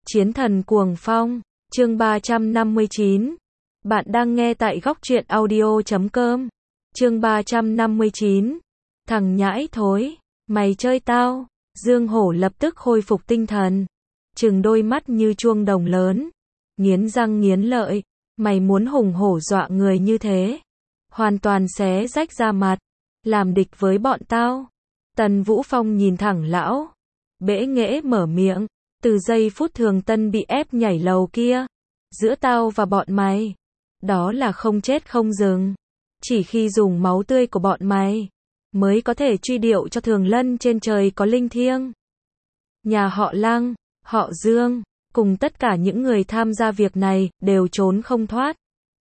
Chiến thần cuồng phong, chương 359. Bạn đang nghe tại góc truyện audio.com. Chương 359. Thằng nhãi thối, mày chơi tao. Dương Hổ lập tức khôi phục tinh thần, trừng đôi mắt như chuông đồng lớn, nghiến răng nghiến lợi, mày muốn hùng hổ dọa người như thế, hoàn toàn xé rách da mặt, làm địch với bọn tao. Tần Vũ Phong nhìn thẳng lão, bẽ nghễ mở miệng, từ giây phút Thường Tân bị ép nhảy lầu kia, giữa tao và bọn mày, đó là không chết không dừng. Chỉ khi dùng máu tươi của bọn mày, mới có thể truy điệu cho Thường Lân trên trời có linh thiêng. Nhà họ Lăng, họ Dương, cùng tất cả những người tham gia việc này, đều trốn không thoát.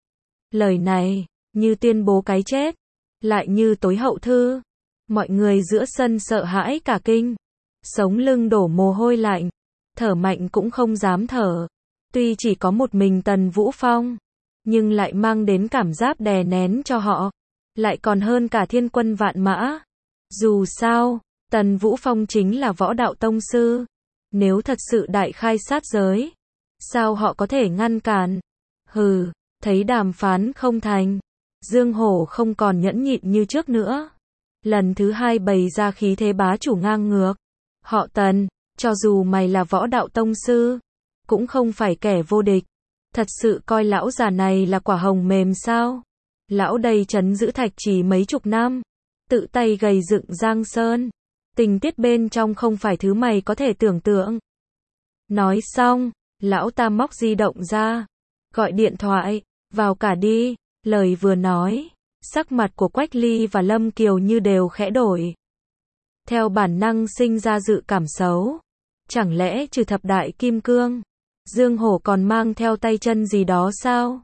Lời này, như tuyên bố cái chết, lại như tối hậu thư. Mọi người giữa sân sợ hãi cả kinh, sống lưng đổ mồ hôi lạnh, thở mạnh cũng không dám thở. Tuy chỉ có một mình Tần Vũ Phong, nhưng lại mang đến cảm giác đè nén cho họ, lại còn hơn cả thiên quân vạn mã. Dù sao, Tần Vũ Phong chính là võ đạo tông sư, nếu thật sự đại khai sát giới, sao họ có thể ngăn cản? Hừ, thấy đàm phán không thành, Dương Hổ không còn nhẫn nhịn như trước nữa, lần thứ hai bày ra khí thế bá chủ ngang ngược. Họ Tần, cho dù mày là võ đạo tông sư, cũng không phải kẻ vô địch. Thật sự coi lão già này là quả hồng mềm sao? Lão đây trấn giữ Thạch Trì mấy chục năm, tự tay gầy dựng Giang Sơn, tình tiết bên trong không phải thứ mày có thể tưởng tượng. Nói xong, lão ta móc di động ra, gọi điện thoại, vào cả đi. Lời vừa nói, sắc mặt của Quách Ly và Lâm Kiều như đều khẽ đổi. Theo bản năng sinh ra dự cảm xấu, chẳng lẽ trừ thập đại kim cương, Dương Hổ còn mang theo tay chân gì đó sao?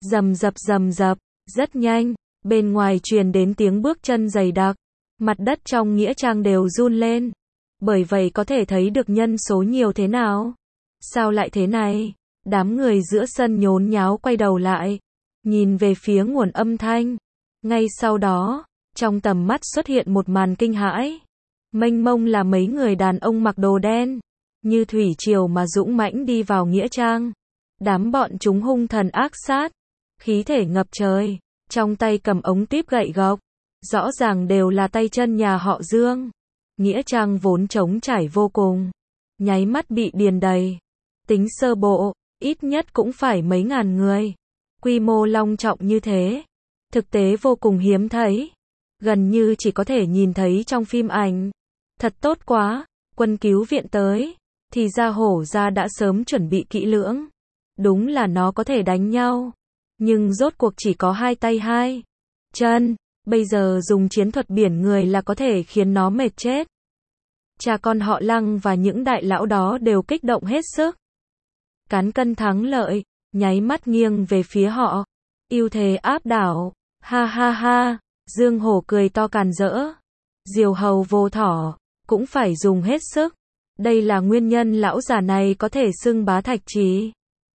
Rầm rập, rất nhanh, bên ngoài truyền đến tiếng bước chân dày đặc, mặt đất trong nghĩa trang đều run lên. Bởi vậy có thể thấy được nhân số nhiều thế nào. Sao lại thế này? Đám người giữa sân nhốn nháo quay đầu lại, nhìn về phía nguồn âm thanh. Ngay sau đó, trong tầm mắt xuất hiện một màn kinh hãi. Mênh mông là mấy người đàn ông mặc đồ đen, như thủy triều mà dũng mãnh đi vào nghĩa trang. Đám bọn chúng hung thần ác sát, khí thể ngập trời, trong tay cầm ống tuyếp gậy gộc, rõ ràng đều là tay chân nhà họ Dương. Nghĩa trang vốn trống trải vô cùng, nháy mắt bị điền đầy. Tính sơ bộ, ít nhất cũng phải mấy ngàn người. Quy mô long trọng như thế, thực tế vô cùng hiếm thấy, gần như chỉ có thể nhìn thấy trong phim ảnh. Thật tốt quá, quân cứu viện tới, thì ra Hổ gia đã sớm chuẩn bị kỹ lưỡng. Đúng là nó có thể đánh nhau, nhưng rốt cuộc chỉ có hai tay hai chân, bây giờ dùng chiến thuật biển người là có thể khiến nó mệt chết. Cha con họ Lăng và những đại lão đó đều kích động hết sức. Cán cân thắng lợi, nháy mắt nghiêng về phía họ, ưu thế áp đảo. Ha ha ha, Dương Hổ cười to càn rỡ. Diều hầu vô thỏ, cũng phải dùng hết sức. Đây là nguyên nhân lão già này có thể xưng bá Thạch Trì.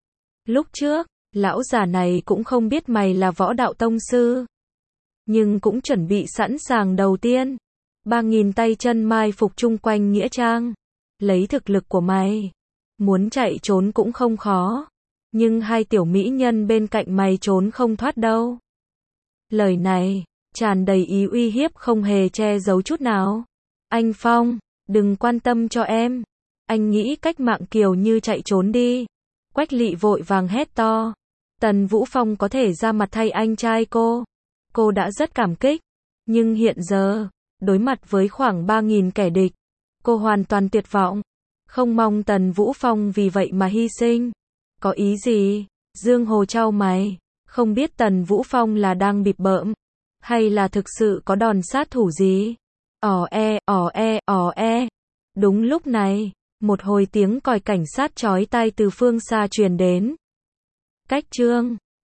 Lúc trước, lão già này cũng không biết mày là võ đạo tông sư, nhưng cũng chuẩn bị sẵn sàng đầu tiên. 3.000 tay chân mai phục chung quanh nghĩa trang. Lấy thực lực của mày, muốn chạy trốn cũng không khó, nhưng hai tiểu mỹ nhân bên cạnh mày trốn không thoát đâu. Lời này tràn đầy ý uy hiếp không hề che giấu chút nào. Anh Phong, đừng quan tâm cho em, anh nghĩ cách mạng Kiều như chạy trốn đi. Quách Lị vội vàng hét to. Tần Vũ Phong có thể ra mặt thay anh trai cô đã rất cảm kích, nhưng hiện giờ, đối mặt với khoảng 3.000 kẻ địch, cô hoàn toàn tuyệt vọng, không mong Tần Vũ Phong vì vậy mà hy sinh. Có ý gì? Dương Hồ chau mày, không biết Tần Vũ Phong là đang bịp bợm, hay là thực sự có đòn sát thủ gì? Ò e. Đúng lúc này, một hồi tiếng còi cảnh sát chói tai từ phương xa truyền đến. Cách trương,